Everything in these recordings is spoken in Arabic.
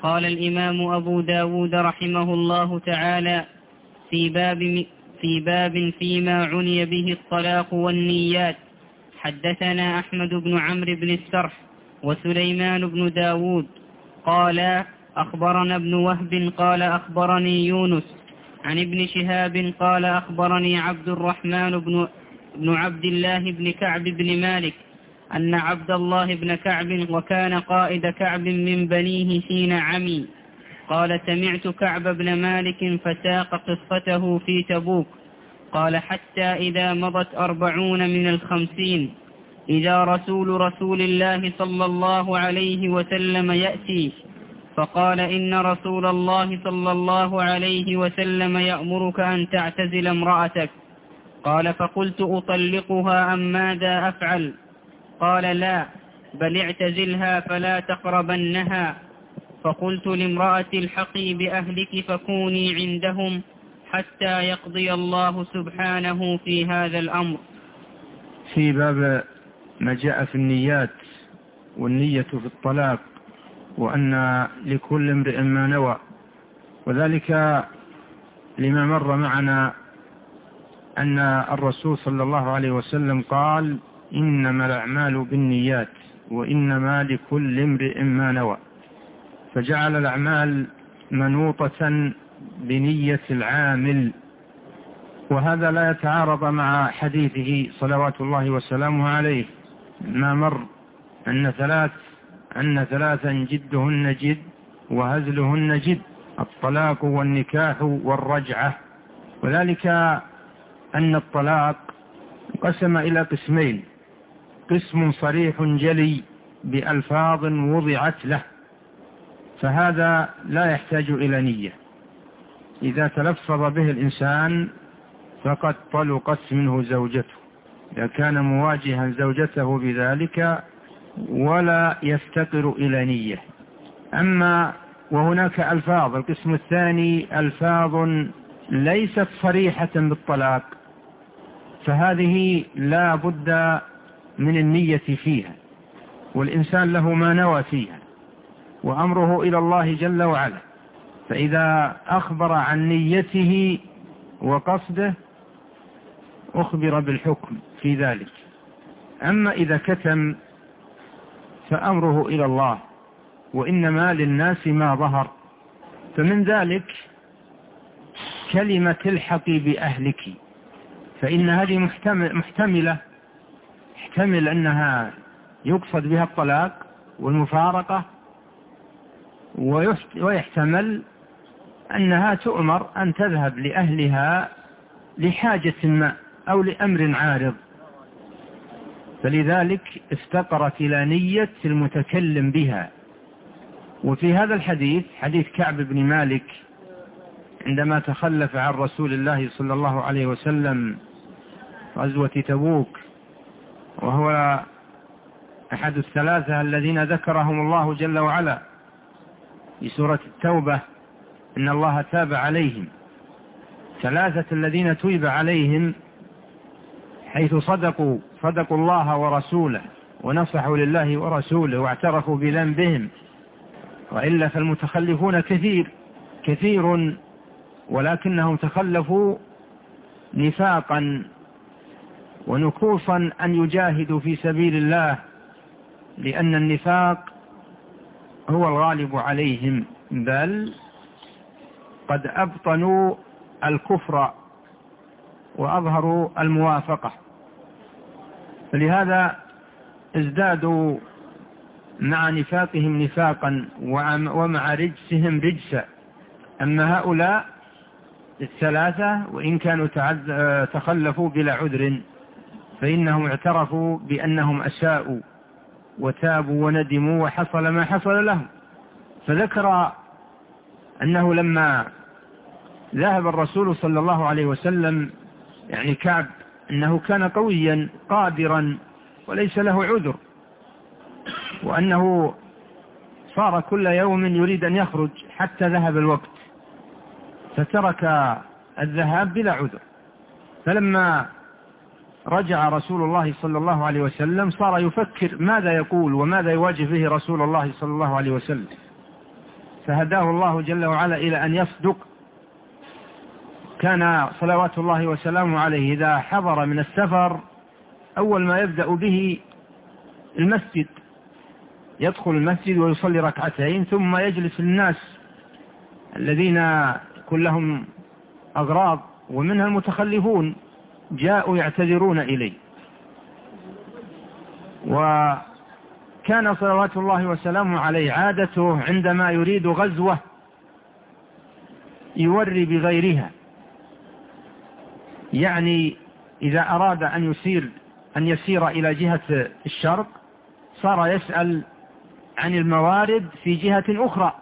قال الإمام أبو داود رحمه الله تعالى في باب فيما عني به الطلاق والنيات. حدثنا أحمد بن عمرو بن السرح وسليمان بن داود قال أخبرنا ابن وهب قال أخبرني يونس عن ابن شهاب قال أخبرني عبد الرحمن بن عبد الله بن كعب بن مالك أن عبد الله بن كعب وكان قائد كعب من بنيه حين عمي قال سمعت كعب بن مالك فساق قصته في تبوك قال حتى إذا مضت 40 من 50 إذا رسول الله صلى الله عليه وسلم يأتي فقال إن رسول الله صلى الله عليه وسلم يأمرك أن تعتزل امرأتك. قال فقلت أطلقها أم ماذا أفعل؟ قال لا بل اعتزلها فلا تقربنها. فقلت لامرأتي الحقي بأهلك فكوني عندهم حتى يقضي الله سبحانه في هذا الأمر. في باب ما جاء في النيات والنية في الطلاق وأن لكل امرئ ما نوى، وذلك لما مر معنا أن الرسول صلى الله عليه وسلم قال إنما الأعمال بالنيات وإنما لكل امرئ ما نوى، فجعل الأعمال منوطة بنية العامل، وهذا لا يتعارض مع حديثه صلوات الله وسلامه عليه ما مر أن ثلاثا جدهن جد وهزلهن جد: الطلاق والنكاح والرجعة. وذلك أن الطلاق قسم إلى قسمين: قسم صريح جلي بألفاظ وضعت له، فهذا لا يحتاج إلى نية، إذا تلفظ به الإنسان فقد طلقت منه زوجته إذا كان مواجها زوجته بذلك ولا يفتقر إلى نية. أما وهناك ألفاظ، القسم الثاني ألفاظ ليست صريحة بالطلاق، فهذه لا بد من النية فيها، والإنسان له ما نوى فيها وأمره إلى الله جل وعلا، فإذا أخبر عن نيته وقصده أخبر بالحكم في ذلك. أما إذا كتم فأمره إلى الله، وإنما للناس ما ظهر. فمن ذلك كلمة الحقي بأهلك، فإن هذه محتمل أنها يقصد بها الطلاق والمفارقة، ويحتمل أنها تؤمر أن تذهب لأهلها لحاجة ما أو لأمر عارض، فلذلك افتقرت إلى نية المتكلم بها. وفي هذا الحديث، حديث كعب بن مالك عندما تخلف عن رسول الله صلى الله عليه وسلم غزوة تبوك، وهو أحد الثلاثة الذين ذكرهم الله جل وعلا في سورة التوبة إن الله تاب عليهم، ثلاثة الذين تيب عليهم حيث صدقوا الله ورسوله ونصحوا لله ورسوله واعترفوا بذنبهم، وإلا فالمتخلفون كثير ولكنهم تخلفوا نفاقا ونكوصا أن يجاهدوا في سبيل الله، لأن النفاق هو الغالب عليهم، بل قد أبطنوا الكفر وأظهروا الموافقة، فلهذا ازدادوا مع نفاقهم نفاقا ومع رجسهم رجسا. أما هؤلاء الثلاثة وإن كانوا تخلفوا بلا عذر فإنهم اعترفوا بأنهم أساءوا وتابوا وندموا وحصل ما حصل لهم. فذكر أنه لما ذهب الرسول صلى الله عليه وسلم، يعني كعب، أنه كان قويا قادرا وليس له عذر، وأنه صار كل يوم يريد أن يخرج حتى ذهب الوقت فترك الذهاب بلا عذر. فلما رجع رسول الله صلى الله عليه وسلم صار يفكر ماذا يقول وماذا يواجه به رسول الله صلى الله عليه وسلم، فهداه الله جل وعلا إلى أن يصدق. كان صلوات الله وسلامه عليه إذا حضر من السفر أول ما يبدأ به المسجد، يدخل المسجد ويصلي ركعتين، ثم يجلس الناس الذين كلهم أغراض ومنها المتخلفون جاءوا يعتذرون إليه. وكان صلوات الله وسلامه عليه عادته عندما يريد غزوة يوري بغيرها، يعني إذا أراد أن يسير إلى جهة الشرق صار يسأل عن الموارد في جهة أخرى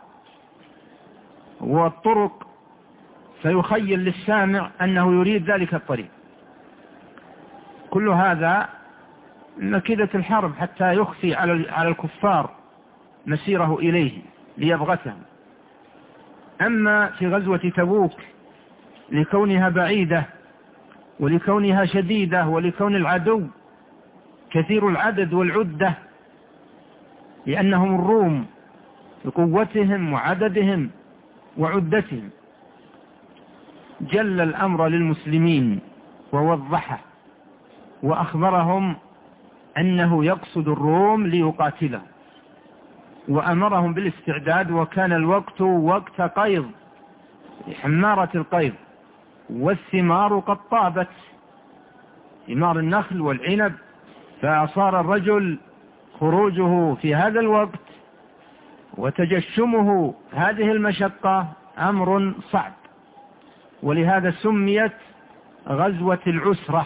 والطرق، فيخيل للسامع أنه يريد ذلك الطريق. كل هذا مكيدة الحرب حتى يخفي على الكفار مسيره إليه ليبغتهم. أما في غزوة تبوك لكونها بعيدة ولكونها شديدة ولكون العدو كثير العدد والعدة، لأنهم الروم بقوتهم وعددهم وعدتهم، جل الأمر للمسلمين ووضحه وأخبرهم أنه يقصد الروم ليقاتلهم، وأمرهم بالاستعداد. وكان الوقت وقت قيض، حمارة القيض، والثمار قد طابت، ثمار النخل والعنب، فصار الرجل خروجه في هذا الوقت وتجشمه هذه المشقة أمر صعب، ولهذا سميت غزوة العسرة.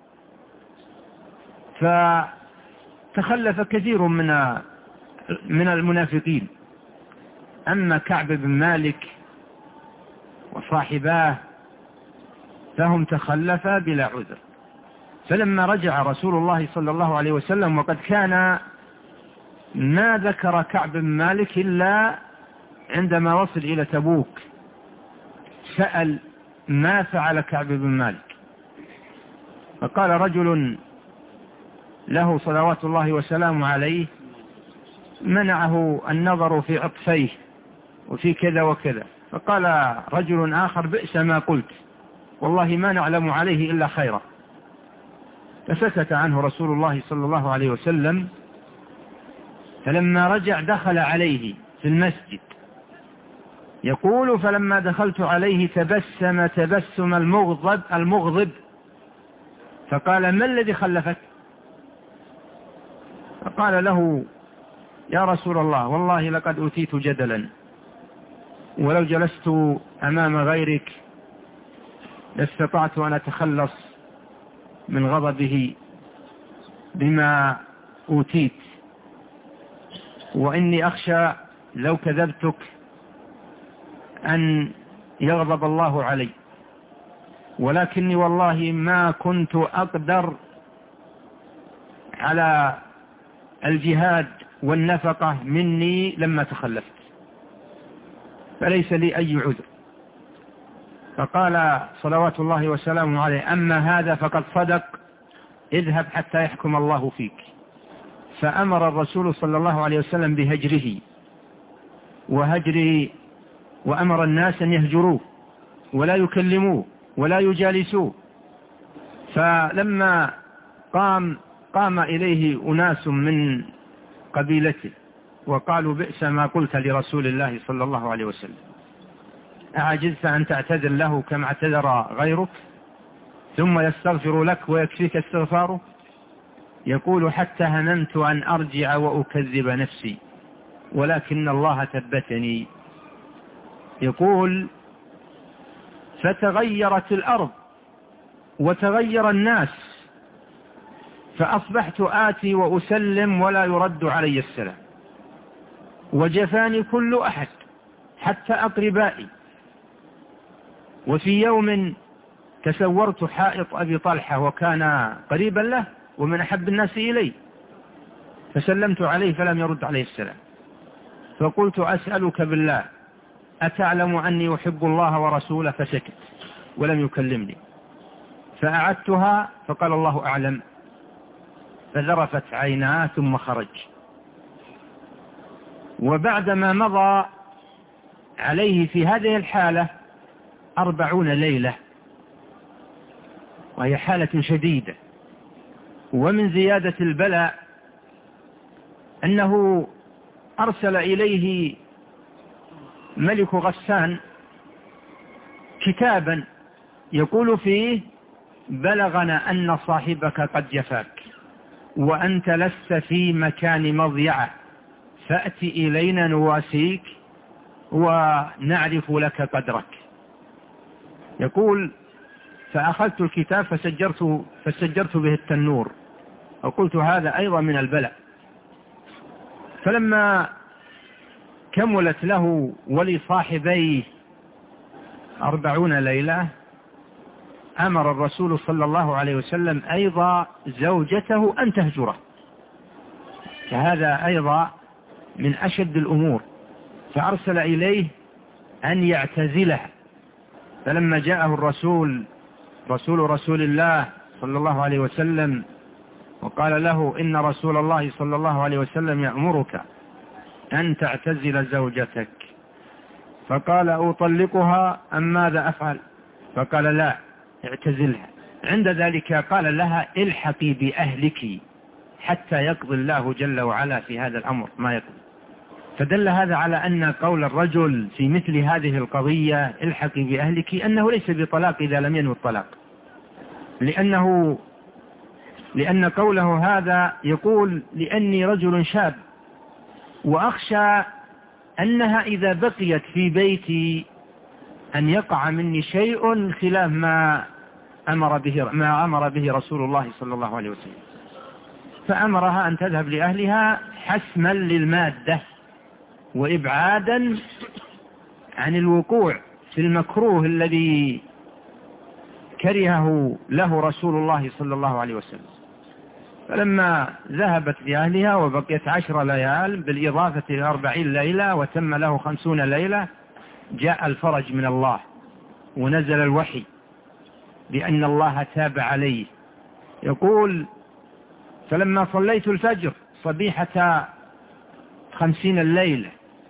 فتخلف كثير من المنافقين. أما كعب بن مالك وصاحباه فهم تخلفا بلا عذر. فلما رجع رسول الله صلى الله عليه وسلم، وقد كان ما ذكر كعب بن مالك إلا عندما وصل إلى تبوك، سأل ما فعل كعب بن مالك، فقال رجل له صلوات الله وسلامه عليه منعه النظر في عطفيه وفي كذا وكذا. فقال رجل آخر بئس ما قلت، والله ما نعلم عليه إلا خيرا. فسكت عنه رسول الله صلى الله عليه وسلم. فلما رجع دخل عليه في المسجد، يقول فلما دخلت عليه تبسم تبسم المغضب فقال ما الذي خلفك؟ فقال له يا رسول الله والله لقد أوتيت جدلا، ولو جلست أمام غيرك لاستطعت أن أتخلص من غضبه بما أوتيت، وإني أخشى لو كذبتك أن يغضب الله علي، ولكني والله ما كنت أقدر على الجهاد والنفقة مني لما تخلفت، فليس لي أي عذر. فقال صلوات الله وسلامه عليه أما هذا فقد صدق، اذهب حتى يحكم الله فيك. فأمر الرسول صلى الله عليه وسلم بهجره وأمر الناس أن يهجروه ولا يكلموه ولا يجالسوه. فلما قام إليه أناس من قبيلته وقالوا بئس ما قلت لرسول الله صلى الله عليه وسلم، أعجزت أن تعتذر له كما اعتذر غيرك ثم يستغفر لك ويكفيك استغفاره؟ يقول حتى هممت أن أرجع وأكذب نفسي ولكن الله ثبتني. يقول فتغيرت الأرض وتغير الناس، فأصبحت آتي وأسلم ولا يرد علي السلام، وجفاني كل أحد حتى أقربائي. وفي يوم تسورت حائط أبي طلحة وكان قريبا له ومن أحب الناس إلي، فسلمت عليه فلم يرد عليه السلام، فقلت أسألك بالله أتعلم أني أحب الله ورسوله؟ فسكت ولم يكلمني. فأعدتها فقال الله أعلم، فذرفت عيناه ثم خرج. وبعدما مضى عليه في هذه الحالة 40 ليلة، وهي حالة شديدة. ومن زيادة البلاء أنه أرسل إليه ملك غسان كتابا يقول فيه: بلغنا أن صاحبك قد جفاك وأنت لست في مكان مضيعة، فأت إلينا نواسيك ونعرف لك قدرك. يقول: فأخذت الكتاب فسجرت به التنور، وقلت هذا أيضا من البلاء. فلما كملت له ولصاحبيه 40 ليلة أمر الرسول صلى الله عليه وسلم أيضا زوجته أن تهجره، فهذا أيضا من أشد الأمور، فأرسل إليه أن يعتزلها. فلما جاءه رسول الله صلى الله عليه وسلم وقال له: إن رسول الله صلى الله عليه وسلم يأمرك أن تعتزل زوجتك، فقال: أطلقها أم ماذا أفعل؟ فقال: لا، اعتزلها. عند ذلك قال لها: الحقي بأهلك حتى يقضي الله جل وعلا في هذا الأمر ما يقضي. فدل هذا على أن قول الرجل في مثل هذه القضية الحقي بأهلك أنه ليس بطلاق إذا لم ينوي الطلاق، لأن قوله هذا يقول: لأني رجل شاب وأخشى أنها إذا بقيت في بيتي أن يقع مني شيء خلاف ما أمر به رسول الله صلى الله عليه وسلم، فأمرها أن تذهب لأهلها حسما للمادة وإبعادا عن الوقوع في المكروه الذي كرهه له رسول الله صلى الله عليه وسلم. فلما ذهبت لأهلها وبقيت 10 ليال بالإضافة إلى 40 ليلة وتم له 50 ليلة، جاء الفرج من الله ونزل الوحي بأن الله تاب عليه. يقول: فلما صليت الفجر صبيحة 50 الليلة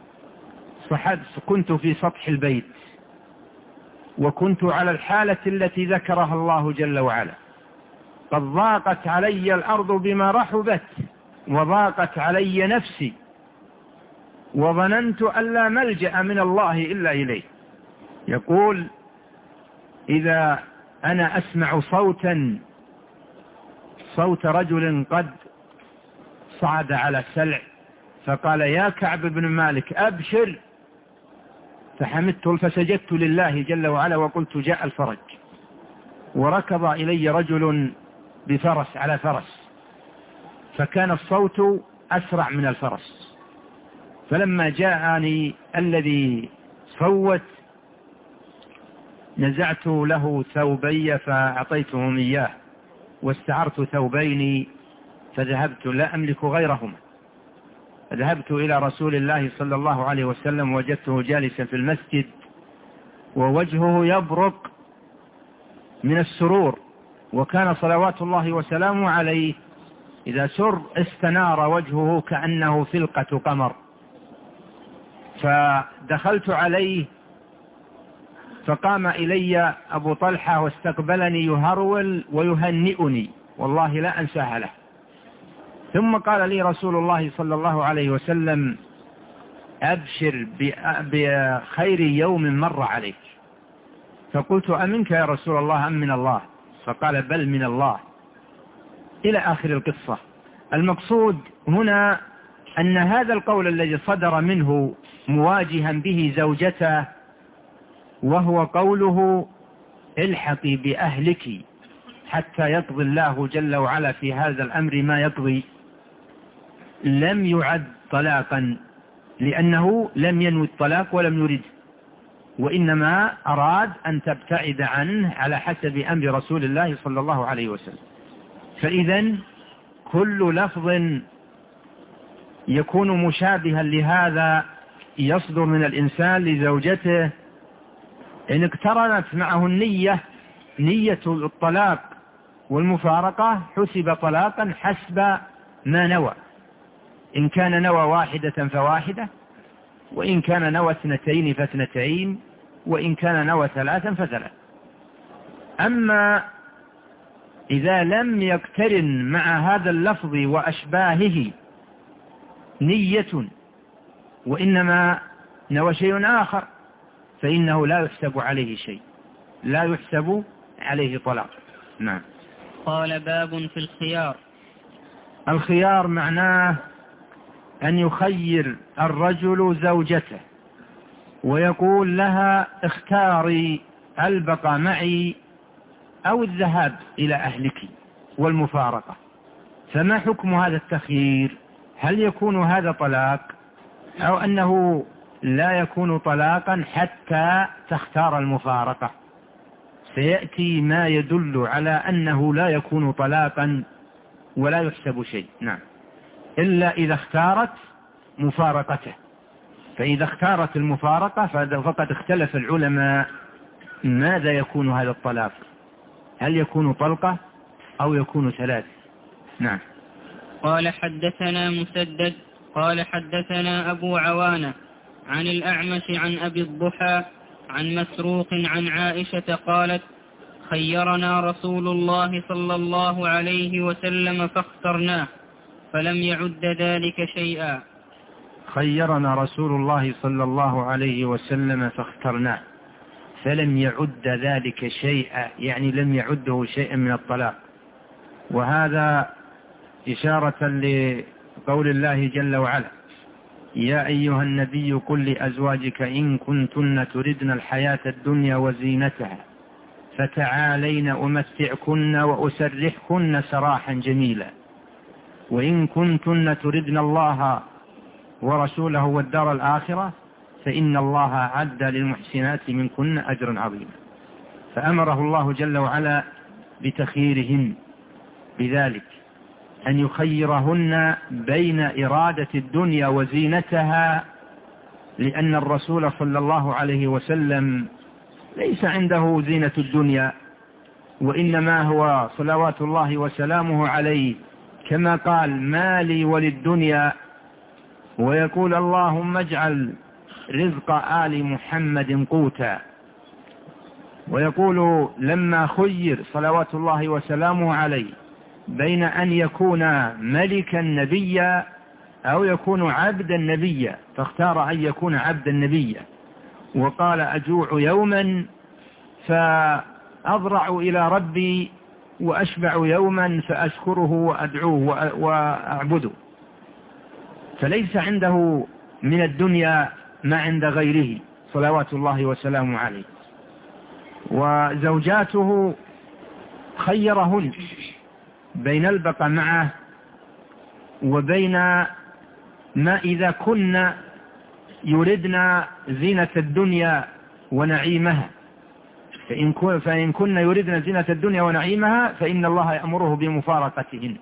كنت في سطح البيت، وكنت على الحالة التي ذكرها الله جل وعلا: قد ضاقت علي الأرض بما رحبت وضاقت علي نفسي وظننت أن لا ملجأ من الله إلا إليه. يقول: إذا أنا أسمع صوت رجل قد صعد على سلع، فقال: يا كعب بن مالك أبشر، فحمدت فسجدت لله جل وعلا وقلت: جاء الفرج. وركض إلي رجل بفرس على فرس، فكان الصوت أسرع من الفرس، فلما جاءني الذي صوت نزعت له ثوبي فأعطيتهم إياه، واستعرت ثوبين فذهبت لا أملك غيرهما، فذهبت إلى رسول الله صلى الله عليه وسلم وجدته جالسا في المسجد ووجهه يبرق من السرور، وكان صلوات الله وسلامه عليه إذا سر استنار وجهه كأنه فلقة قمر. فدخلت عليه فقام إلي أبو طلحة واستقبلني يهرول ويهنئني، والله لا أنساها له. ثم قال لي رسول الله صلى الله عليه وسلم: أبشر بخير يوم مر عليك. فقلت: أمنك يا رسول الله أم من الله؟ فقال: بل من الله، إلى آخر القصة. المقصود هنا أن هذا القول الذي صدر منه مواجها به زوجته، وهو قوله: الحقي بأهلك حتى يقضي الله جل وعلا في هذا الأمر ما يقضي، لم يعد طلاقا، لأنه لم ينوي الطلاق ولم يرد، وإنما أراد أن تبتعد عنه على حسب أمر رسول الله صلى الله عليه وسلم. فإذا كل لفظ يكون مشابها لهذا يصدر من الإنسان لزوجته إن اقترنت معه نية الطلاق والمفارقة حسب طلاقا حسب ما نوى. إن كان نوى واحدة فواحدة، وإن كان نوى 2 ف2، وإن كان نوى 3 ف3. أما إذا لم يقترن مع هذا اللفظ وأشباهه نية وإنما نوى شيء آخر فإنه لا يحسب عليه شيء، لا يحسب عليه طلاق. نعم. قال باب في الخيار. الخيار معناه أن يخير الرجل زوجته ويقول لها اختاري البقاء معي أو الذهاب إلى أهلك والمفارقة. فما حكم هذا التخيير؟ هل يكون هذا طلاق أو أنه لا يكون طلاقا حتى تختار المفارقة؟ سيأتي ما يدل على أنه لا يكون طلاقا ولا يحسب شيء. نعم، إلا إذا اختارت مفارقته. فإذا اختارت المفارقة فقد اختلف العلماء ماذا يكون هذا الطلاق، هل يكون طلقة أو يكون 3. نعم. قال حدثنا مسدد قال حدثنا أبو عوانة عن الأعمش عن أبي الضحى عن مسروق عن عائشة قالت خيرنا رسول الله صلى الله عليه وسلم فاخترناه فلم يعد ذلك شيئا. خيرنا رسول الله صلى الله عليه وسلم فاخترناه فلم يعد ذلك شيئا، يعني لم يعده شيئا من الطلاق. وهذا إشارة لقول الله جل وعلا يا أيها النبي قل لأزواجك إن كنتن تردن الحياة الدنيا وزينتها فتعالين أمتعكن وأسرحكن سراحا جميلا وإن كنتن تردن الله ورسوله والدار الآخرة فإن الله أعد للمحسنات منكن أجرا عظيما. فأمره الله جل وعلا بتخييرهن بذلك أن يخيرهن بين إرادة الدنيا وزينتها، لأن الرسول صلى الله عليه وسلم ليس عنده زينة الدنيا، وإنما هو صلوات الله وسلامه عليه كما قال ما لي وللدنيا، ويقول اللهم اجعل رزق آل محمد قوتا. ويقول لما خير صلوات الله وسلامه عليه بين أن يكون ملكا نبيا أو يكون عبدا نبيا فاختار أن يكون عبدا نبيا، وقال أجوع يوما فأضرع إلى ربي وأشبع يوما فأشكره وأدعوه وأعبده. فليس عنده من الدنيا ما عند غيره صلوات الله وسلامه عليه. وزوجاته خيرهن بين البقاء معه وبين ما إذا كن يردن زينة الدنيا ونعيمها، فإن كن يردن زينة الدنيا ونعيمها فإن الله يأمره بمفارقتهن.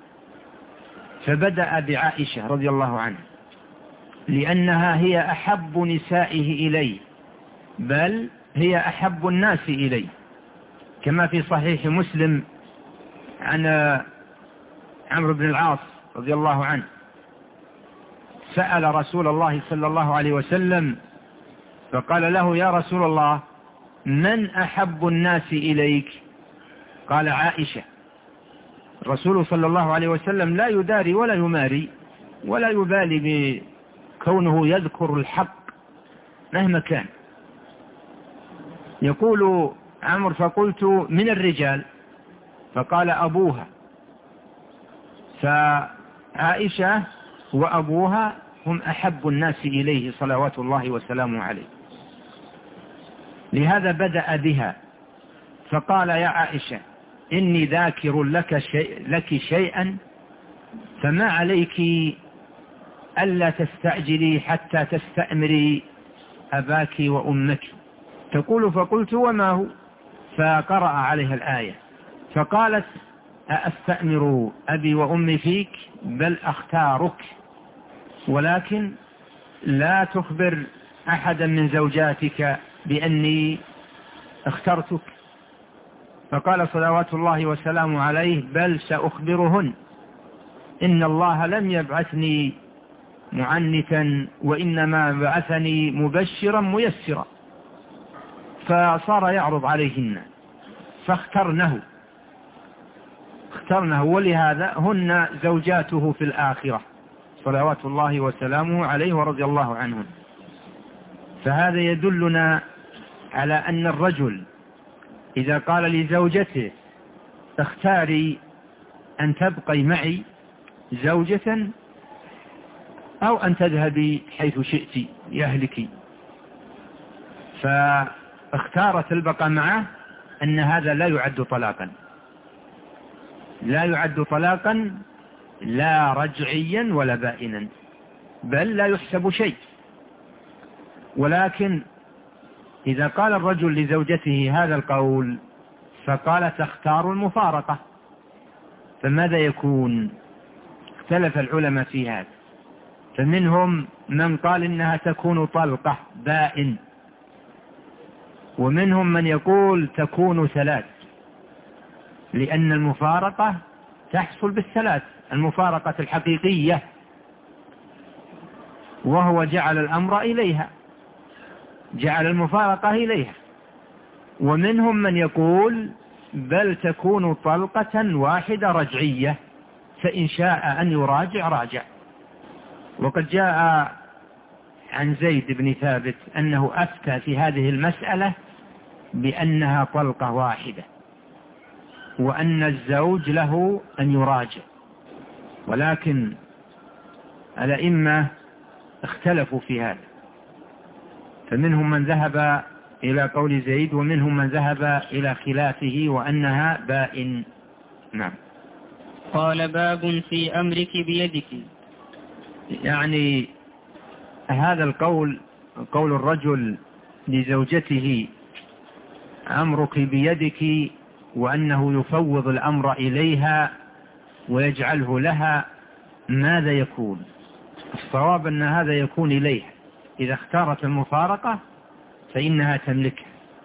فبدأ بعائشة رضي الله عنها لأنها هي أحب نسائه إليه، بل هي أحب الناس إليه، كما في صحيح مسلم عن عمرو بن العاص رضي الله عنه سأل رسول الله صلى الله عليه وسلم فقال له يا رسول الله من أحب الناس إليك؟ قال عائشة. الرسول صلى الله عليه وسلم لا يداري ولا يماري ولا يبالي بكونه يذكر الحق مهما كان. يقول عمرو فقلت من الرجال؟ فقال أبوها. فعائشة وأبوها هم أحب الناس إليه صلوات الله وسلامه عليه. لهذا بدأ بها فقال يا عائشة إني ذاكر لك شيئا فما عليك ألا تستعجلي حتى تستأمري أباك وأمك. تقول فقلت وما هو؟ فقرأ عليها الآية فقالت أستأمر أبي وأمي فيك بل أختارك، ولكن لا تخبر أحدا من زوجاتك بأني اخترتك. فقال صلوات الله وسلامه عليه بل سأخبرهن إن الله لم يبعثني معنتا وإنما بعثني مبشرا ميسرا. فصار يعرض عليهن فاخترنه، ولهذا هن زوجاته في الآخرة صلوات الله وسلامه عليه ورضي الله عنهم. فهذا يدلنا على أن الرجل إذا قال لزوجته اختاري أن تبقي معي زوجة أو أن تذهبي حيث شئت لأهلك، فاختارت البقاء معه، أن هذا لا يعد طلاقا لا رجعيا ولا بائنا، بل لا يحسب شيء. ولكن إذا قال الرجل لزوجته هذا القول فقال تختار المفارقة، فماذا يكون؟ اختلف العلماء في هذا، فمنهم من قال إنها تكون طلقة بائن، ومنهم من يقول تكون ثلاث، لأن المفارقة تحصل بالثلاث، المفارقة الحقيقية، وهو جعل الأمر إليها، جعل المفارقة إليها. ومنهم من يقول بل تكون طلقة واحدة رجعية، فإن شاء أن يراجع راجع. وقد جاء عن زيد بن ثابت أنه أفتى في هذه المسألة بأنها طلقة واحدة، وأن الزوج له أن يراجع. ولكن الأئمة اختلفوا في هذا، فمنهم من ذهب إلى قول زيد، ومنهم من ذهب إلى خلافه وأنها بائن. نعم. قال باب في أمرك بيدك. يعني هذا القول، قول الرجل لزوجته أمرك بيدك، وأنه يفوض الأمر إليها ويجعله لها، ماذا يكون؟ الصواب أن هذا يكون إليها. إذا اختارت المفارقة فإنها تملكها،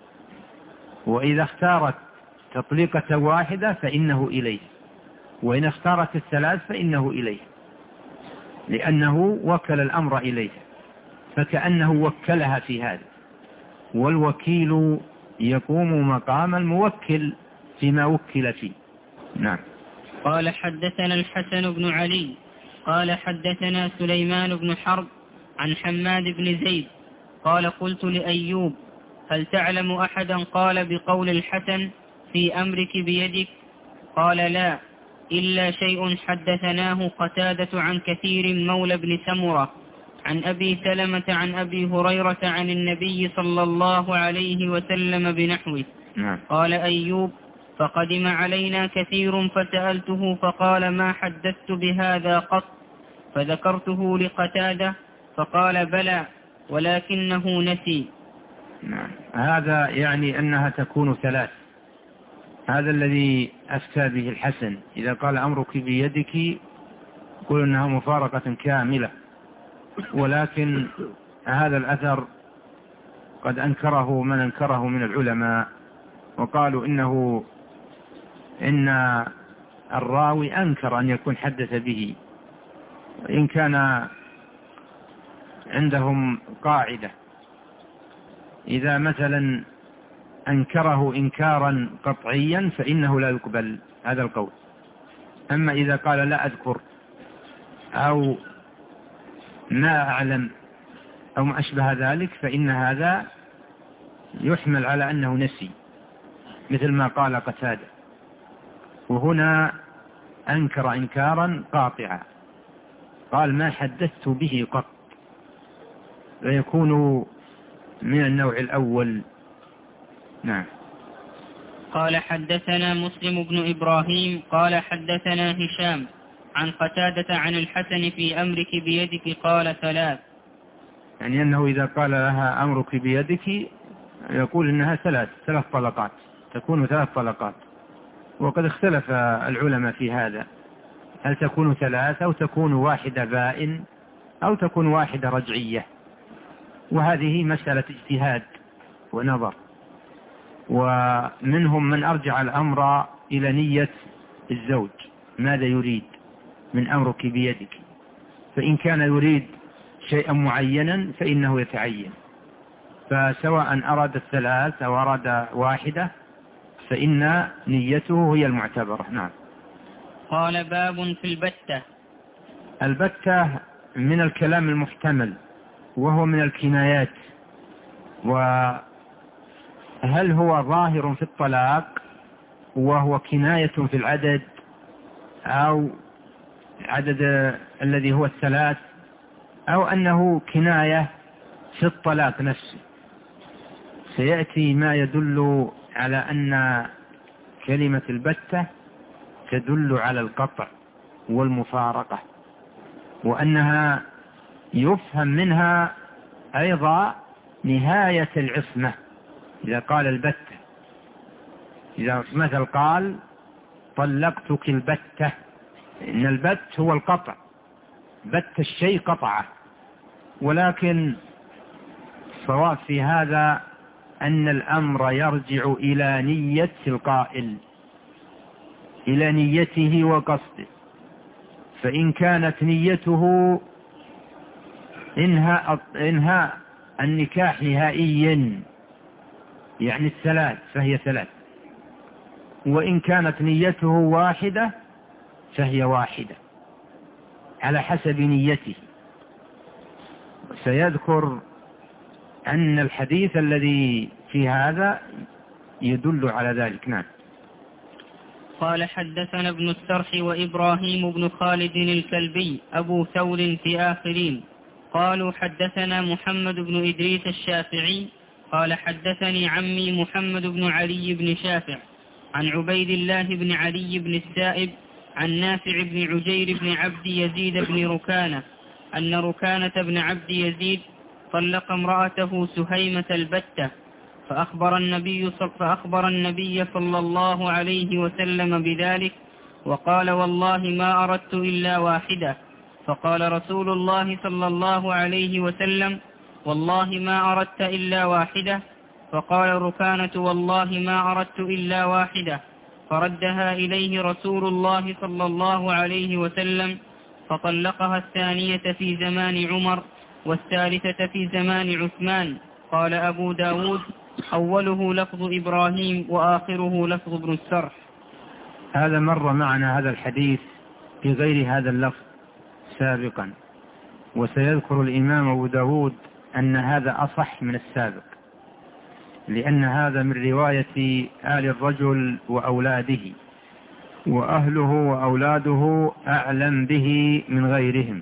وإذا اختارت تطليقة واحدة فإنه إليه، وإن اختارت الثلاث فإنه إليه، لأنه وكل الأمر إليها، فكأنه وكلها في هذا، والوكيل يقوم مقام الموكل فيما وكل فيه. نعم. قال حدثنا الحسن بن علي قال حدثنا سليمان بن حرب عن حماد بن زيد قال قلت لأيوب هل تعلم أحدا قال بقول الحسن في أمرك بيدك؟ قال لا، إلا شيء حدثناه قتادة عن كثير مولى بن سمرة عن أبي سلمة عن أبي هريرة عن النبي صلى الله عليه وسلم بنحوه. قال أيوب فقدم علينا كثير فسألته فقال ما حدثت بهذا قط، فذكرته لقتادة فقال بلى ولكنه نسي. هذا يعني أنها تكون ثلاث، هذا الذي أفتى به الحسن. إذا قال أمرك بيدك قل أنها مفارقة كاملة، ولكن هذا الأثر قد أنكره من أنكره من العلماء، وقالوا إن الراوي أنكر أن يكون حدث به، إن كان عندهم قاعدة إذا مثلا أنكره إنكارا قطعيا فإنه لا يقبل هذا القول. أما إذا قال لا أذكر أو ما أعلم أو ما أشبه ذلك فإن هذا يحمل على أنه نسي، مثل ما قال قتادة. وهنا أنكر إنكارا قاطعا، قال ما حدثت به قط، ويكون من النوع الأول. نعم. قال حدثنا مسلم بن إبراهيم قال حدثنا هشام عن قتادة عن الحسن في أمرك بيدك قال ثلاث، يعني أنه إذا قال لها أمرك بيدك يقول إنها ثلاث طلقات، تكون ثلاث طلقات. وقد اختلف العلماء في هذا، هل تكون ثلاث أو تكون واحدة بائن أو تكون واحدة رجعية، وهذه مسألة اجتهاد ونظر. ومنهم من أرجع الأمر إلى نية الزوج، ماذا يريد من أمرك بيدك، فإن كان يريد شيئا معينا فإنه يتعين، فسواء أراد الثلاث أو أراد واحدة فإن نيته هي المعتبرة. نعم. قال باب في البتة. البتة من الكلام المحتمل وهو من الكنايات، وهل هو ظاهر في الطلاق وهو كناية في العدد أو عدد الذي هو الثلاث، أو أنه كناية في الطلاق نفسه. سيأتي ما يدل على أن كلمة البتة تدل على القطع والمفارقة، وأنها يفهم منها أيضا نهاية العصمة. إذا قال البتة، إذا مثل قال طلقتك البتة، إن البت هو القطع، بت الشيء قطعه. ولكن الصواب في هذا أن الأمر يرجع إلى نية القائل، إلى نيته وقصده. فإن كانت نيته إنهاء النكاح نهائيا يعني الثلاث فهي ثلاث، وإن كانت نيته واحدة فهي واحدة على حسب نيته. سيذكر أن الحديث الذي في هذا يدل على ذلك. نعم. قال حدثنا ابن السرح وإبراهيم بن خالد الكلبي أبو ثور في آخرين قالوا حدثنا محمد بن إدريس الشافعي قال حدثني عمي محمد بن علي بن شافع عن عبيد الله بن علي بن السائب عن نافع بن عجير بن عبد يزيد بن ركانة أن ركانة بن عبد يزيد طلق امرأته سهيمة البتة، فأخبر النبي صلى الله عليه وسلم بذلك وقال والله ما أردت إلا واحدة. فقال رسول الله صلى الله عليه وسلم والله ما أردت إلا واحدة. فقال ركانة والله ما أردت إلا واحدة. فردها إليه رسول الله صلى الله عليه وسلم فطلقها الثانية في زمان عمر والثالثة في زمان عثمان. قال أبو داود أوله لفظ إبراهيم وآخره لفظ ابن السرح. هذا مر معنا هذا الحديث في غير هذا اللفظ سابقا، وسيذكر الإمام أبو داود أن هذا أصح من السابق، لأن هذا من رواية آل الرجل وأولاده، وأهله وأولاده أعلم به من غيرهم.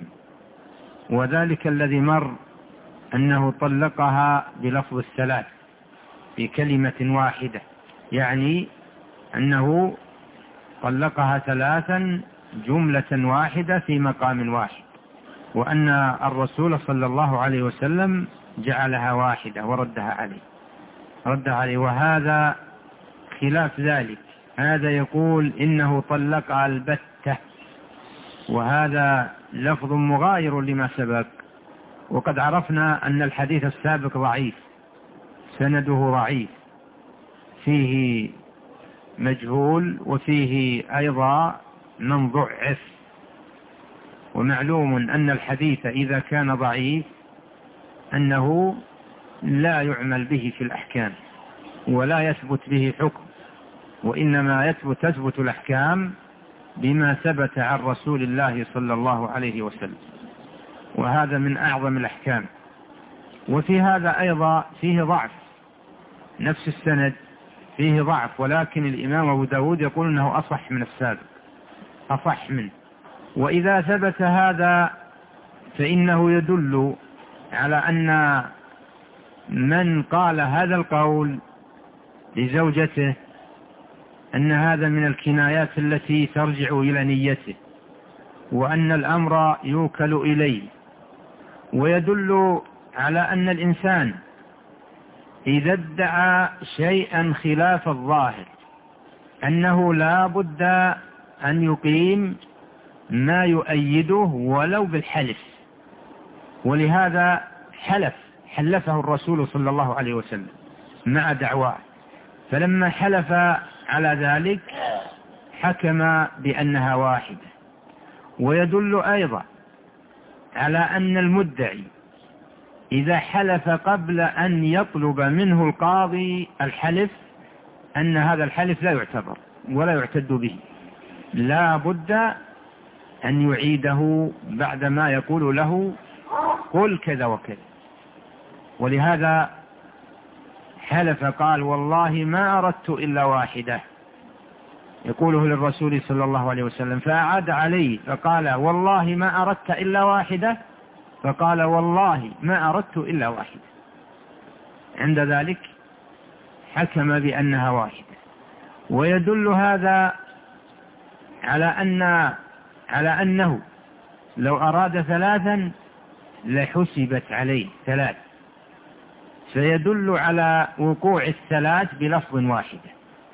وذلك الذي مر أنه طلقها بلفظ الثلاث في كلمة واحدة، يعني أنه طلقها ثلاثا جملة واحدة في مقام واحد، وأن الرسول صلى الله عليه وسلم جعلها واحدة وردها عليه. وهذا خلاف ذلك، هذا يقول إنه طلقها البتة، وهذا لفظ مغاير لما سبق. وقد عرفنا أن الحديث السابق ضعيف، سنده ضعيف، فيه مجهول وفيه أيضا من ضعف. ومعلوم أن الحديث إذا كان ضعيف أنه لا يعمل به في الأحكام ولا يثبت به حكم، وإنما تثبت الأحكام بما ثبت عن رسول الله صلى الله عليه وسلم، وهذا من أعظم الأحكام. وفي هذا أيضا فيه ضعف، نفس السند فيه ضعف، ولكن الإمام أبو داود يقول أنه أصح من السابق، أصح منه. وإذا ثبت هذا فإنه يدل على أن من قال هذا القول لزوجته أن هذا من الكنايات التي ترجع إلى نيته، وأن الأمر يوكل إليه. ويدل على أن الإنسان إذا ادعى شيئا خلاف الظاهر أنه لا بد أن يقيم ما يؤيده ولو بالحلف، ولهذا حلفه الرسول صلى الله عليه وسلم مع دعواه، فلما حلف على ذلك حكم بأنها واحدة. ويدل أيضا على أن المدعي إذا حلف قبل أن يطلب منه القاضي الحلف أن هذا الحلف لا يعتبر ولا يعتد به، لا بد أن يعيده بعدما يقول له قل كذا وكذا. ولهذا حلف قال والله ما أردت إلا واحدة، يقوله للرسول صلى الله عليه وسلم، فأعاد عليه فقال والله ما أردت إلا واحدة، فقال والله ما أردت إلا واحدة. عند ذلك حكم بأنها واحدة. ويدل هذا على أنه لو أراد ثلاثا لحسبت عليه ثلاث، فيدل على وقوع الثلاث بلفظ واحدة.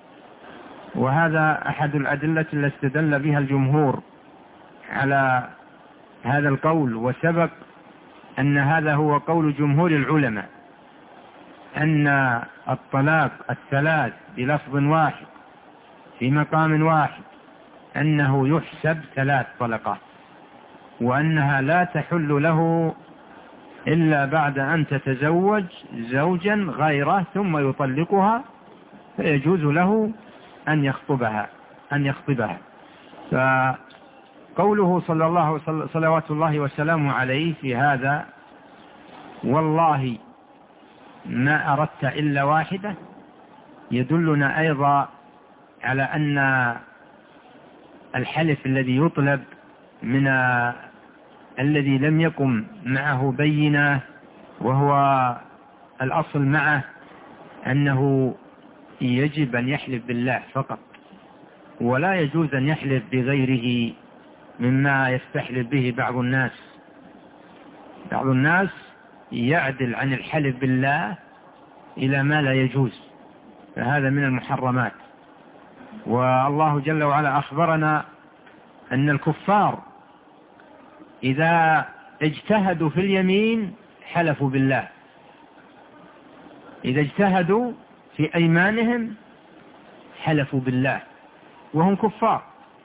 وهذا أحد الأدلة التي استدل بها الجمهور على هذا القول، وسبق أن هذا هو قول جمهور العلماء، أن الطلاق الثلاث بلفظ واحد في مقام واحد أنه يحسب ثلاث طلقات، وأنها لا تحل له إلا بعد أن تتزوج زوجا غيره ثم يطلقها، فيجوز له أن يخطبها. فقوله صلوات الله وسلامه عليه في هذا والله ما أردت إلا واحدة يدلنا أيضا على أن الحلف الذي يطلب من الذي لم يقم معه بينة، وهو الأصل معه أنه يجب أن يحلف بالله فقط، ولا يجوز أن يحلف بغيره مما يستحلف به بعض الناس يعدل عن الحلف بالله إلى ما لا يجوز، فهذا من المحرمات. والله جل وعلا أخبرنا أن الكفار إذا اجتهدوا في اليمين حلفوا بالله، إذا اجتهدوا في أيمانهم حلفوا بالله وهم كفار.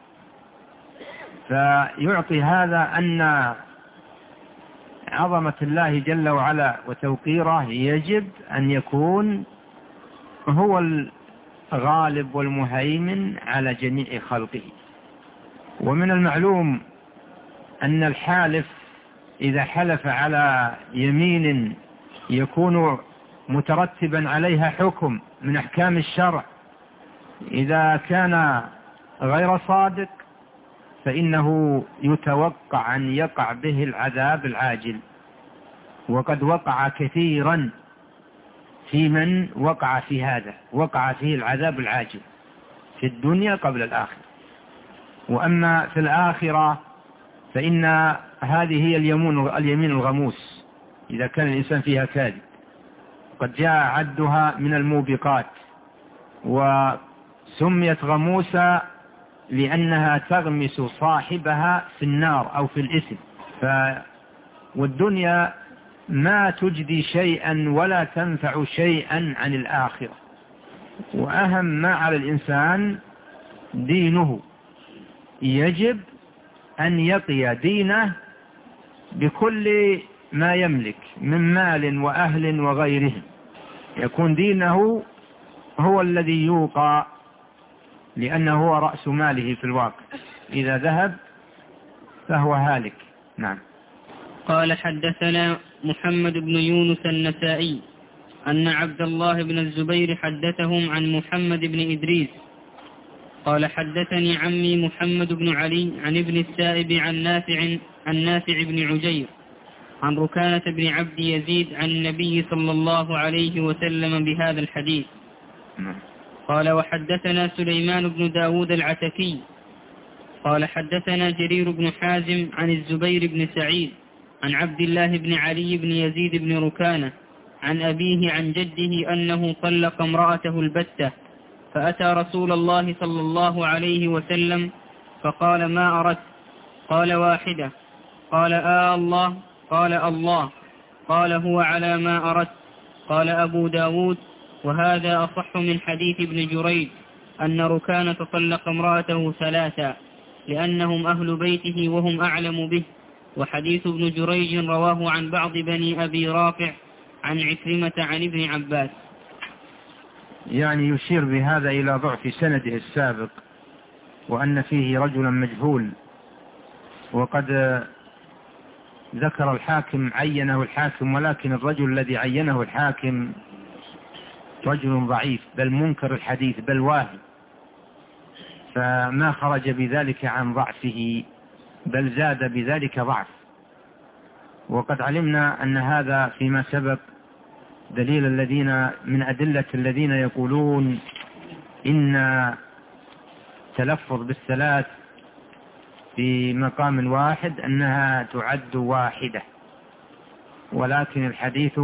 فيعطي هذا أن عظمة الله جل وعلا وتوقيره يجب أن يكون هو الغالب والمهيمن على جميع خلقه. ومن المعلوم أن الحالف إذا حلف على يمين يكون مترتبا عليها حكم من أحكام الشرع، إذا كان غير صادق فإنه يتوقع أن يقع به العذاب العاجل، وقد وقع كثيرا في من وقع في هذا، وقع فيه العذاب العاجل في الدنيا قبل الآخرة. وأما في الآخرة فإن هذه هي اليمين الغموس إذا كان الإنسان فيها كاذب، قد جاء عدها من الموبقات، وسميت غموسة لأنها تغمس صاحبها في النار أو في الإثم. والدنيا ما تجدي شيئا ولا تنفع شيئا عن الآخرة، وأهم ما على الإنسان دينه، يجب أن يقي دينه بكل ما يملك من مال وأهل وغيرهم، يكون دينه هو الذي يوقى، لأنه هو رأس ماله في الواقع، إذا ذهب فهو هالك. نعم. قال حدثنا محمد بن يونس النسائي أن عبد الله بن الزبير حدثهم عن محمد بن إدريس قال حدثني عمي محمد بن علي عن ابن السائب عن نافع بن عجير عن ركانة بن عبد يزيد عن النبي صلى الله عليه وسلم بهذا الحديث. قال وحدثنا سليمان بن داود العتكي قال حدثنا جرير بن حازم عن الزبير بن سعيد عن عبد الله بن علي بن يزيد بن ركانة عن أبيه عن جده أنه طلق امرأته البتة، فأتى رسول الله صلى الله عليه وسلم فقال ما أردت؟ قال واحدة. قال الله؟ قال الله. قال هو على ما أردت. قال أبو داود وهذا أصح من حديث ابن جريج أن ركانة طلق امرأته ثلاثا لأنهم أهل بيته وهم أعلم به، وحديث ابن جريج رواه عن بعض بني أبي رافع عن عكرمة عن ابن عباس. يعني يشير بهذا إلى ضعف سنده السابق، وأن فيه رجلا مجهول، وقد ذكر الحاكم عينه الحاكم، ولكن الرجل الذي عينه الحاكم رجل ضعيف بل منكر الحديث بل واهي، فما خرج بذلك عن ضعفه بل زاد بذلك ضعف. وقد علمنا أن هذا فيما سبق دليل الذين من أدلة الذين يقولون إن تلفظ بالثلاث في مقام واحد أنها تعد واحدة، ولكن الحديث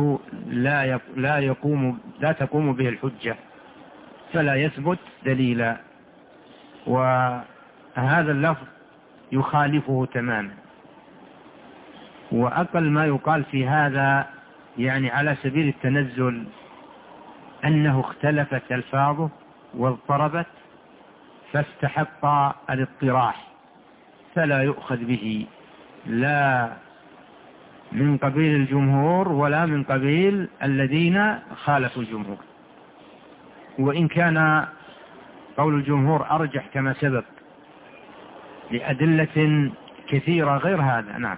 لا تقوم به الحجة، فلا يثبت دليلا، وهذا اللفظ يخالفه تماما. وأقل ما يقال في هذا يعني على سبيل التنزل أنه اختلفت ألفاظه واضطربت فاستحق الاضطراح، فلا يؤخذ به لا من قبيل الجمهور ولا من قبيل الذين خالفوا الجمهور، وإن كان قول الجمهور أرجح كما سبق لأدلة كثيرة غير هذا. نعم.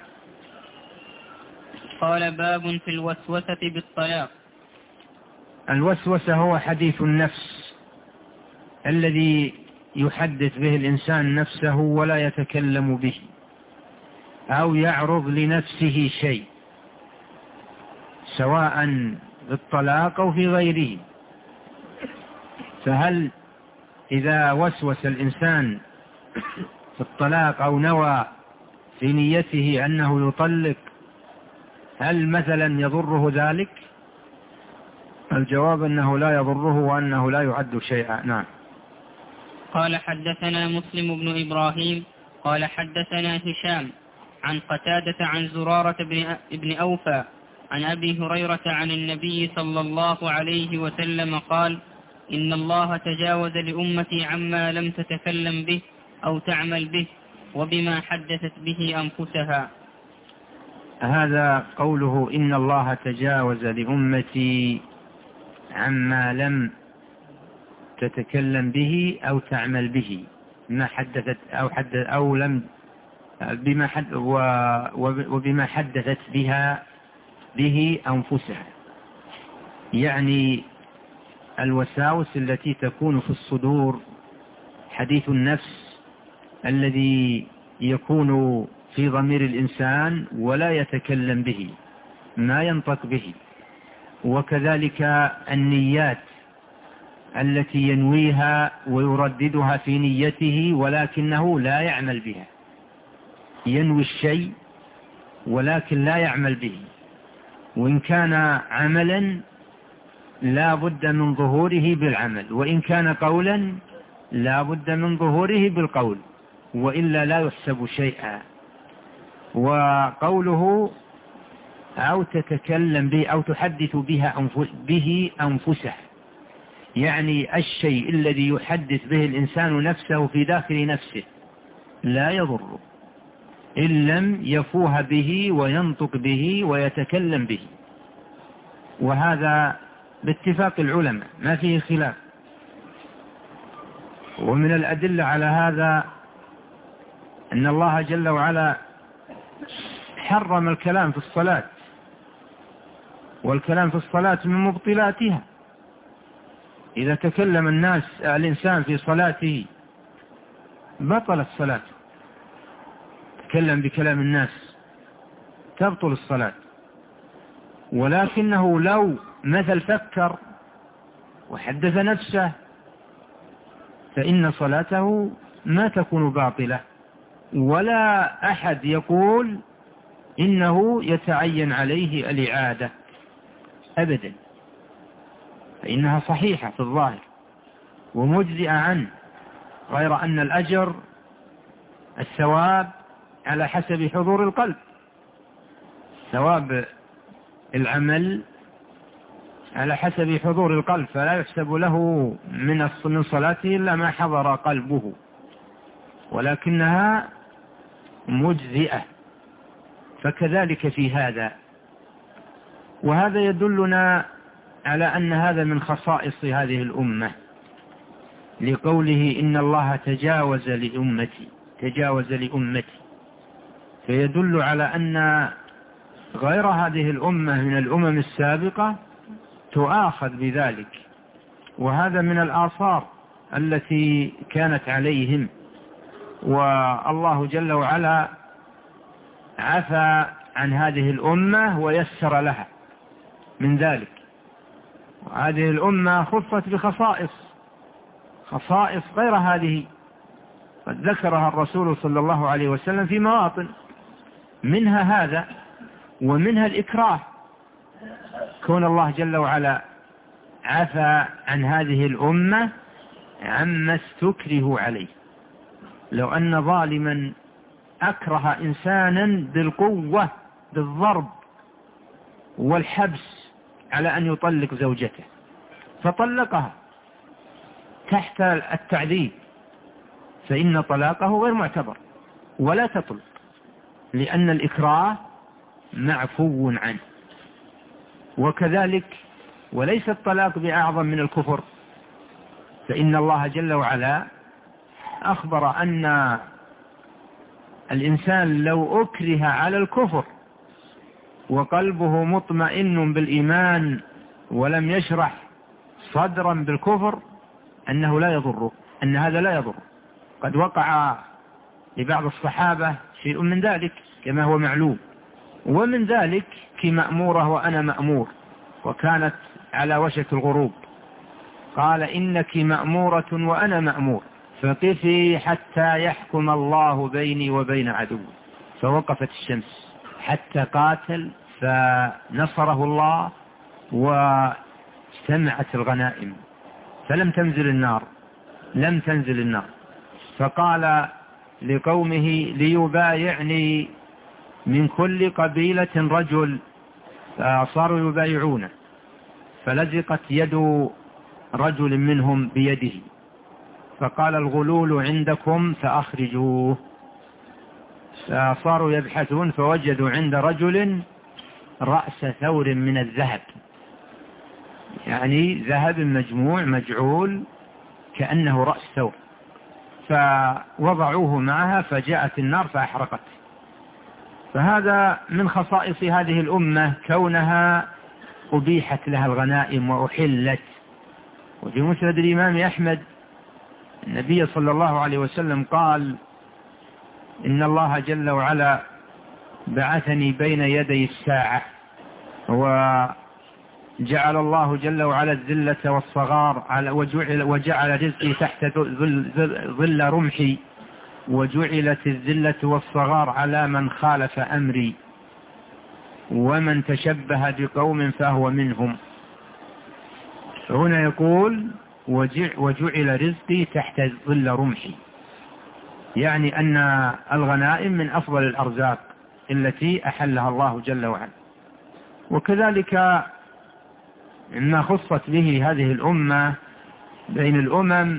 قال باب في الوسوسة بالطلاق. الوسوسة هو حديث النفس الذي يحدث به الإنسان نفسه ولا يتكلم به، أو يعرض لنفسه شيء سواء بالطلاق أو في غيره. فهل إذا وسوس الإنسان في الطلاق أو نوى في نيته أنه يطلق هل مثلا يضره ذلك؟ الجواب أنه لا يضره وأنه لا يعد شيئا. نعم. قال حدثنا مسلم بن إبراهيم قال حدثنا هشام عن قتادة عن زرارة بن أوفى عن أبي هريرة عن النبي صلى الله عليه وسلم قال: إن الله تجاوز لأمتي عما لم تتكلم به أو تعمل به وبما حدثت به أنفسها. هذا قوله إن الله تجاوز لأمتي عما لم تتكلم به أو تعمل به، ما حدثت أو لم وبما حدثت به أنفسها، يعني الوساوس التي تكون في الصدور، حديث النفس الذي يكون في ضمير الإنسان ولا يتكلم به، ما ينطق به، وكذلك النيات التي ينويها ويرددها في نيته ولكنه لا يعمل بها، ينوي الشيء ولكن لا يعمل به، وإن كان عملا لا بد من ظهوره بالعمل، وإن كان قولا لا بد من ظهوره بالقول، وإلا لا يحسب شيئا. وقوله أو تتكلم به أو تحدث به أنفسه، يعني الشيء الذي يحدث به الإنسان نفسه في داخل نفسه لا يضر إن لم يفوه به وينطق به ويتكلم به، وهذا باتفاق العلماء ما فيه خلاف. ومن الأدلة على هذا أن الله جل وعلا حرم الكلام في الصلاة، والكلام في الصلاة من مبطلاتها. إذا تكلم الإنسان في صلاته بطلت الصلاة، تكلم بكلام الناس تبطل الصلاة. ولكنه لو مثل فكر وحدث نفسه فإن صلاته ما تكون باطلة، ولا أحد يقول إنه يتعين عليه الإعادة أبدا، فإنها صحيحة في الظاهر ومجزئة عنه، غير أن الأجر الثواب على حسب حضور القلب، ثواب العمل على حسب حضور القلب، فلا يحسب له من صلاته إلا ما حضر قلبه، ولكنها مجزئة. فكذلك في هذا. وهذا يدلنا على أن هذا من خصائص هذه الأمة، لقوله إن الله تجاوز لأمتي، فيدل على أن غير هذه الأمة من الأمم السابقة تؤاخذ بذلك، وهذا من الآثار التي كانت عليهم. والله جل وعلا عفى عن هذه الأمة ويسر لها من ذلك. وهذه الأمة خصت خصائص غير هذه، قد ذكرها الرسول صلى الله عليه وسلم في مواطن، منها هذا، ومنها الإكراه، كون الله جل وعلا عفى عن هذه الأمة عما استكره عليه. لو أن ظالما أكره إنسانا بالقوة بالضرب والحبس على أن يطلق زوجته فطلقها تحت التعذيب، فإن طلاقه غير معتبر ولا تطلق، لأن الإكراه معفو عنه. وكذلك وليس الطلاق بأعظم من الكفر، فإن الله جل وعلا أخبر أن الإنسان لو أكره على الكفر وقلبه مطمئن بالإيمان ولم يشرح صدرا بالكفر أنه لا يضره، أن هذا لا يضر. قد وقع لبعض الصحابة شيء من ذلك كما هو معلوم. ومن ذلك كمأمورة وأنا مأمور، وكانت على وشك الغروب، قال إنك مأمورة وأنا مأمور، فقفي حتى يحكم الله بيني وبين عدو. فوقفت الشمس حتى قاتل فنصره الله واجتمعت الغنائم، فلم تنزل النار. فقال لقومه ليبايعني من كل قبيلة رجل، فصاروا يبايعونه، فلزقت يد رجل منهم بيده، فقال الغلول عندكم فأخرجوه. فصاروا يبحثون فوجدوا عند رجل رأس ثور من الذهب، يعني ذهب مجعول كأنه رأس ثور، فوضعوه معها فجاءت النار فأحرقت. فهذا من خصائص هذه الأمة كونها أبيحت لها الغنائم وأحلت. وفي مسند الإمام أحمد النبي صلى الله عليه وسلم قال إن الله جل وعلا بعثني بين يدي الساعة، وجعل الله جل وعلا الذلة والصغار وجعل رزقي تحت ظل رمحي، وجعلت الذلة والصغار على من خالف أمري، ومن تشبه بقوم فهو منهم. هنا يقول وجعل رزقي تحت ظل رمحي، يعني أن الغنائم من أفضل الأرزاق التي أحلها الله جل وعلا. وكذلك ما خصت به هذه الأمة بين الأمم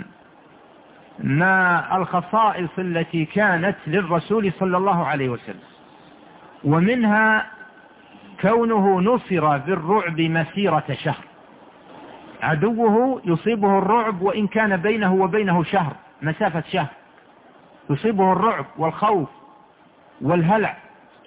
ما الخصائص التي كانت للرسول صلى الله عليه وسلم، ومنها كونه نصر بالرعب مسيرة شهر. عدوه يصيبه الرعب وإن كان بينه وبينه شهر، مسافة شهر، يصيبه الرعب والخوف والهلع.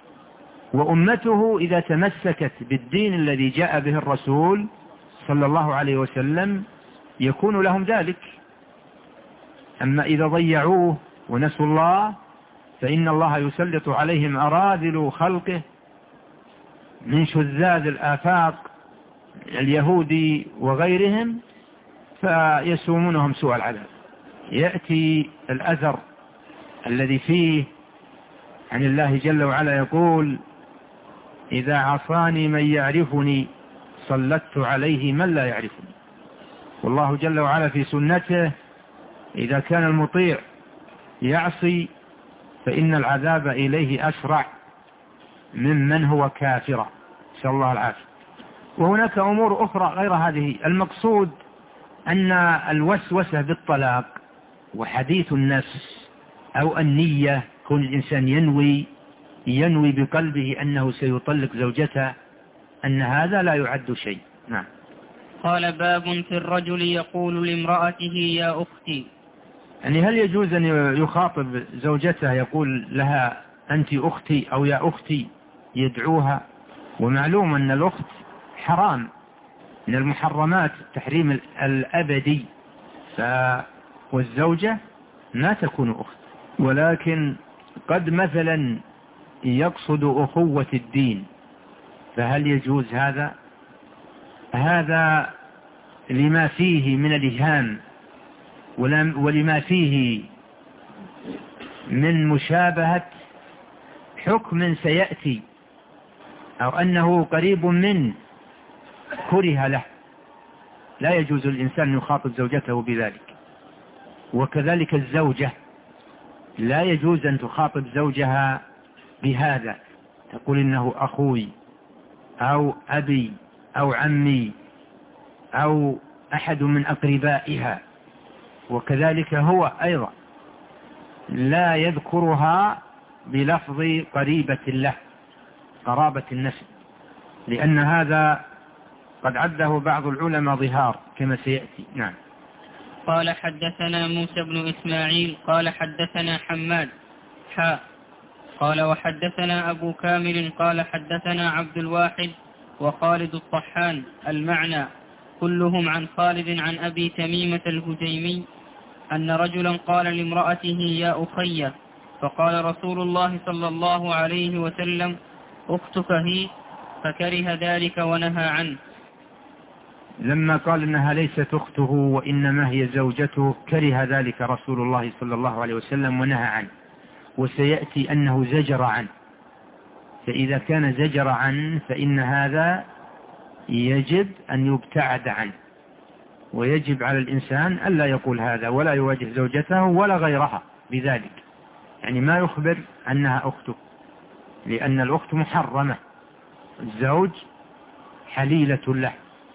وأمته إذا تمسكت بالدين الذي جاء به الرسول صلى الله عليه وسلم يكون لهم ذلك. أما إذا ضيعوه ونسوا الله فإن الله يسلط عليهم أراذل خلقه من شذاذ الآفاق اليهود وغيرهم فيسومونهم سوء العذاب. يأتي الأثر الذي فيه عن الله جل وعلا يقول إذا عصاني من يعرفني سلطت عليه من لا يعرفني. والله جل وعلا في سنته إذا كان المطيع يعصي فإن العذاب إليه أسرع ممن هو كافر، نسأل الله العافية. وهناك أمور أخرى غير هذه. المقصود أن الوسوسة بالطلاق وحديث النفس أو النية، كون الإنسان ينوي ينوي بقلبه أنه سيطلق زوجته أن هذا لا يعد شيء. نعم. قال باب في الرجل يقول لامرأته يا أختي. يعني هل يجوز أن يخاطب زوجته يقول لها أنت أختي أو يا أختي يدعوها؟ ومعلوم أن الأخت حرام من المحرمات التحريم الأبدي، والزوجة ما تكون أخت، ولكن قد مثلا يقصد أخوة الدين، فهل يجوز هذا؟ هذا لما فيه من الإيهام ولما فيه من مشابهة حكم سيأتي أو أنه قريب من كره له. لا يجوز الإنسان يخاطب زوجته بذلك. وكذلك الزوجة لا يجوز أن تخاطب زوجها بهذا، تقول إنه أخوي أو أبي أو عمي أو أحد من أقربائها. وكذلك هو أيضا لا يذكرها بلفظ قريبة له، قرابة النسب، لأن هذا قد عده بعض العلماء ظهار كما سيأتي. نعم. قال حدثنا موسى بن إسماعيل قال حدثنا حماد قال وحدثنا أبو كامل قال حدثنا عبد الواحد وخالد الطحان المعنى كلهم عن خالد عن أبي تميمة الهجيمي أن رجلا قال لامرأته يا أخي، فقال رسول الله صلى الله عليه وسلم أختك هي، فكره ذلك ونهى عنه. لما قال إنها ليست أخته وإنما هي زوجته كره ذلك رسول الله صلى الله عليه وسلم ونهى عنه، وسيأتي أنه زجر عنه. فإذا كان زجر عنه فإن هذا يجب أن يبتعد عنه، ويجب على الإنسان ألا يقول هذا ولا يواجه زوجته ولا غيرها بذلك، يعني ما يخبر أنها أخته، لأن الأخت محرمة، الزوج حليلة له.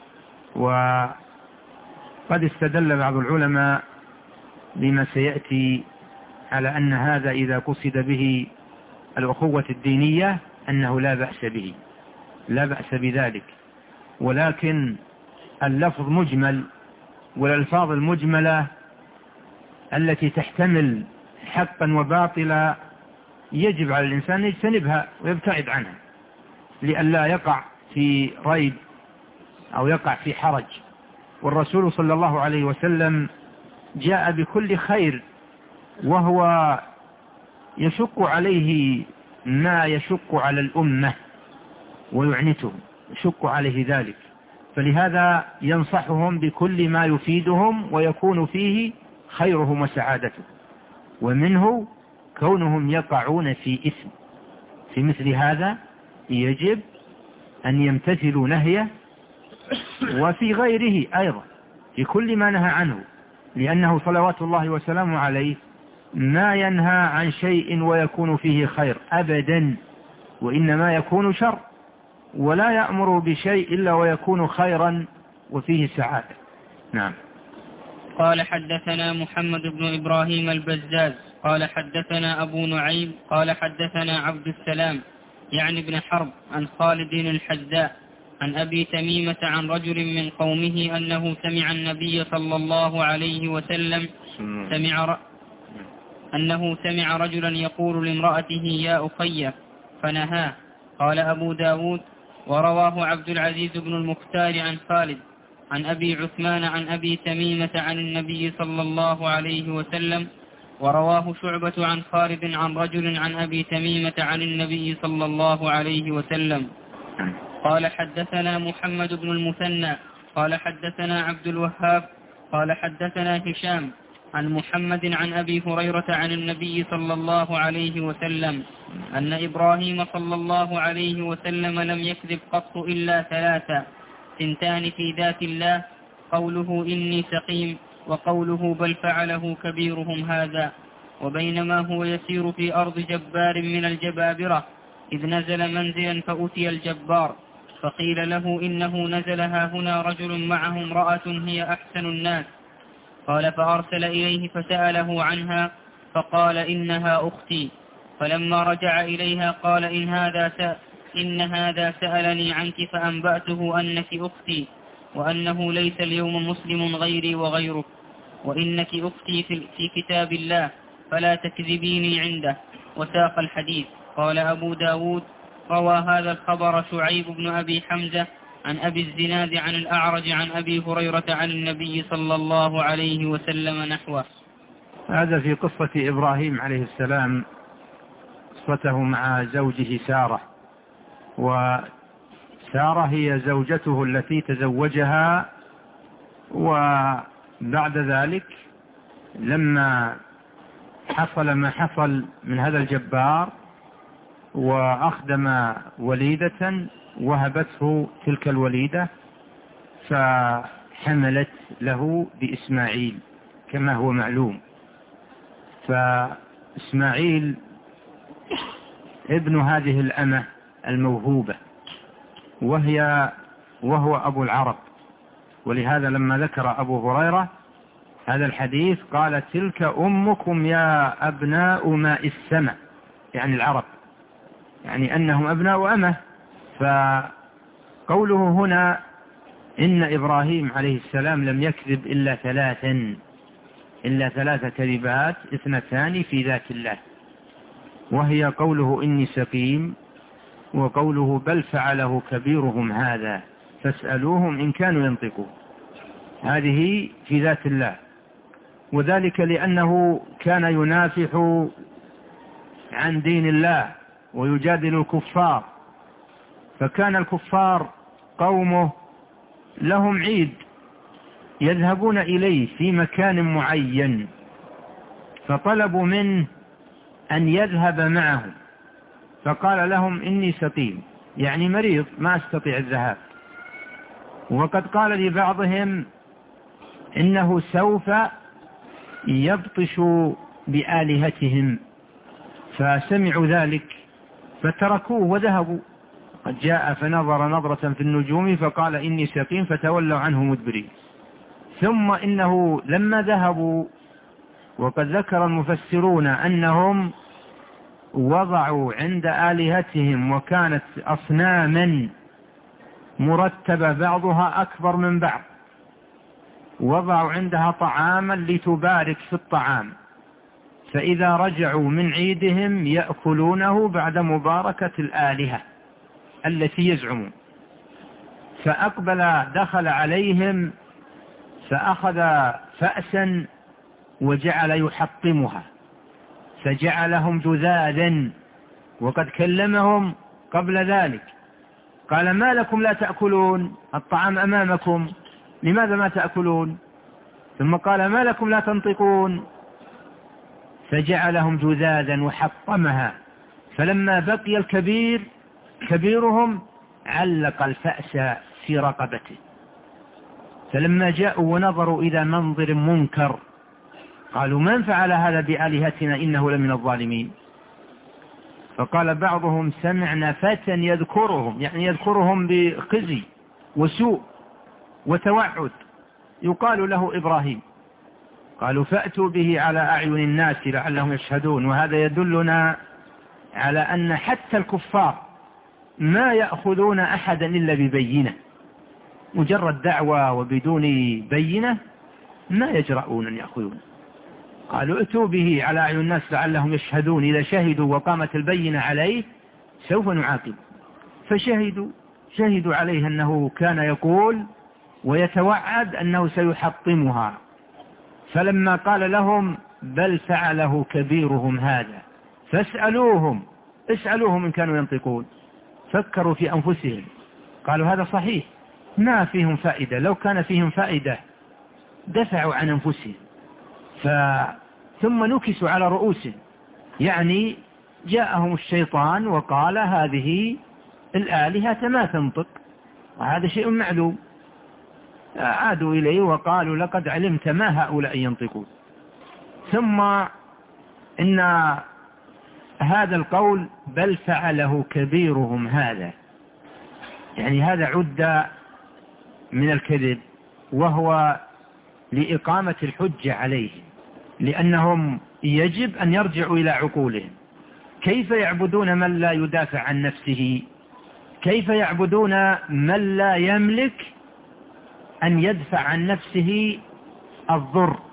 وقد استدل بعض العلماء بما سيأتي على أن هذا إذا قصد به الأخوة الدينية أنه لا بأس به، لا بأس بذلك، ولكن اللفظ مجمل، والألفاظ المجملة التي تحتمل حقا وباطلا يجب على الإنسان يجتنبها ويبتعد عنها لئلا يقع في ريب أو يقع في حرج. والرسول صلى الله عليه وسلم جاء بكل خير، وهو يشق عليه ما يشق على الأمة ويعنتهم، يشق عليه ذلك، فلهذا ينصحهم بكل ما يفيدهم ويكون فيه خيرهم وسعادتهم، ومنه كونهم يقعون في إثم. في مثل هذا يجب أن يمتثلوا نهيه، وفي غيره أيضا في كل ما نهى عنه، لأنه صلوات الله وسلامه عليه ما ينهى عن شيء ويكون فيه خير أبدا، وإنما يكون شر، ولا يأمر بشيء إلا ويكون خيرا وفيه سعادة. نعم. قال حدثنا محمد بن إبراهيم البزاز قال حدثنا أبو نعيم قال حدثنا عبد السلام يعني ابن حرب عن خالد الحذاء عن أبي تميمة عن رجل من قومه أنه سمع النبي صلى الله عليه وسلم سمع رجلا يقول لامرأته يا أخي فنهاه. قال أبو داود ورواه عبد العزيز بن المختار عن خالد عن أبي عثمان عن أبي تميمة عن النبي صلى الله عليه وسلم، ورواه شعبة عن خالد عن رجل عن أبي تميمة عن النبي صلى الله عليه وسلم. قال حدثنا محمد بن المثنى قال حدثنا عبد الوهاب قال حدثنا هشام عن محمد عن أبي هريرة عن النبي صلى الله عليه وسلم أن إبراهيم صلى الله عليه وسلم لم يكذب قط إلا ثلاثة: ثنتان في ذات الله، قوله إني سقيم، وقوله بل فعله كبيرهم هذا. وبينما هو يسير في أرض جبار من الجبابرة إذ نزل منزلا فأتي الجبار فقيل له إنه نزل هنا رجل معه امرأة هي أحسن الناس. قال فأرسل إليه فسأله عنها فقال إنها أختي. فلما رجع إليها قال إن هذا سألني عنك فأنبأته أنك أختي، وأنه ليس اليوم مسلم غيري وغيرك، وإنك أختي في كتاب الله، فلا تكذبيني عنده. وساق الحديث. قال أبو داود: روى هذا الخبر شعيب بن أبي حمزة عن أبي الزناد عن الأعرج عن أبي هريرة عن النبي صلى الله عليه وسلم نحوه. هذا في قصة إبراهيم عليه السلام، قصته مع زوجه سارة، وسارة هي زوجته التي تزوجها، وبعد ذلك لما حصل ما حصل من هذا الجبار وأخدم وليدة وهبته تلك الوليدة، فحملت له بإسماعيل كما هو معلوم. فإسماعيل ابن هذه الأمة الموهوبة، وهو أبو العرب. ولهذا لما ذكر أبو هريرة هذا الحديث قال: تلك أمكم يا أبناء ماء السماء، يعني العرب، يعني أنهم أبناء أمه. فقوله هنا إن إبراهيم عليه السلام لم يكذب إلا ثلاث كذبات، 2 في ذات الله، وهي قوله إني سقيم، وقوله بل فعله كبيرهم هذا فاسألوهم إن كانوا ينطقون. هذه في ذات الله، وذلك لأنه كان ينافح عن دين الله ويجادل الكفار، فكان الكفار قومه لهم عيد يذهبون إليه في مكان معين، فطلبوا منه أن يذهب معهم، فقال لهم إني سقيم، يعني مريض ما أستطيع الذهاب. وقد قال لبعضهم إنه سوف يبطش بآلهتهم، فسمعوا ذلك فتركوه وذهبوا. قد جاء فنظر نظرة في النجوم فقال إني سقيم فتولوا عنه مدبرين. ثم إنه لما ذهبوا، وقد ذكر المفسرون أنهم وضعوا عند آلهتهم، وكانت أصناما مرتبة بعضها أكبر من بعض، وضعوا عندها طعاما لتبارك في الطعام، فإذا رجعوا من عيدهم يأكلونه بعد مباركة الآلهة التي يزعمون. فأقبل دخل عليهم فأخذ فأسا وجعل يحطمها، فجعلهم جذاذا، وقد كلمهم قبل ذلك قال: ما لكم لا تأكلون؟ الطعام أمامكم، لماذا ما تأكلون؟ ثم قال: ما لكم لا تنطقون؟ فجعلهم جذاذا وحطمها. فلما بقي كبيرهم علق الفأس في رقبته، فلما جاءوا ونظروا إلى منظر منكر قالوا: من فعل هذا بآلهتنا إنه لمن الظالمين. فقال بعضهم: سمعنا فتى يذكرهم، يعني يذكرهم بخزي وسوء وتوعد، يقال له إبراهيم. قالوا: فأتوا به على أعين الناس لعلهم يشهدون. وهذا يدلنا على أن حتى الكفار ما يأخذون أحدا إلا ببينة، مجرد دعوة وبدون بينة ما يجرؤون أن يأخذون. قالوا: ائتوا به على أعين الناس لعلهم يشهدون، إذا شهدوا وقامت البينة عليه سوف نعاقب. فشهدوا عليه أنه كان يقول ويتوعد أنه سيحطمها. فلما قال لهم: بل فعله كبيرهم هذا فاسألوهم إن كانوا ينطقون، فكروا في أنفسهم قالوا: هذا صحيح ما فيهم فائدة، لو كان فيهم فائدة دفعوا عن أنفسهم. ثم نكسوا على رؤوسهم، يعني جاءهم الشيطان وقال: هذه الآلهة ما تنطق، وهذا شيء معلوم. عادوا إليه وقالوا: لقد علمت ما هؤلاء ينطقون. ثم إن هذا القول بل فعله كبيرهم هذا، يعني هذا عد من الكذب، وهو لإقامة الحجة عليه، لأنهم يجب أن يرجعوا إلى عقولهم. كيف يعبدون من لا يدافع عن نفسه؟ كيف يعبدون من لا يملك أن يدفع عن نفسه الضر؟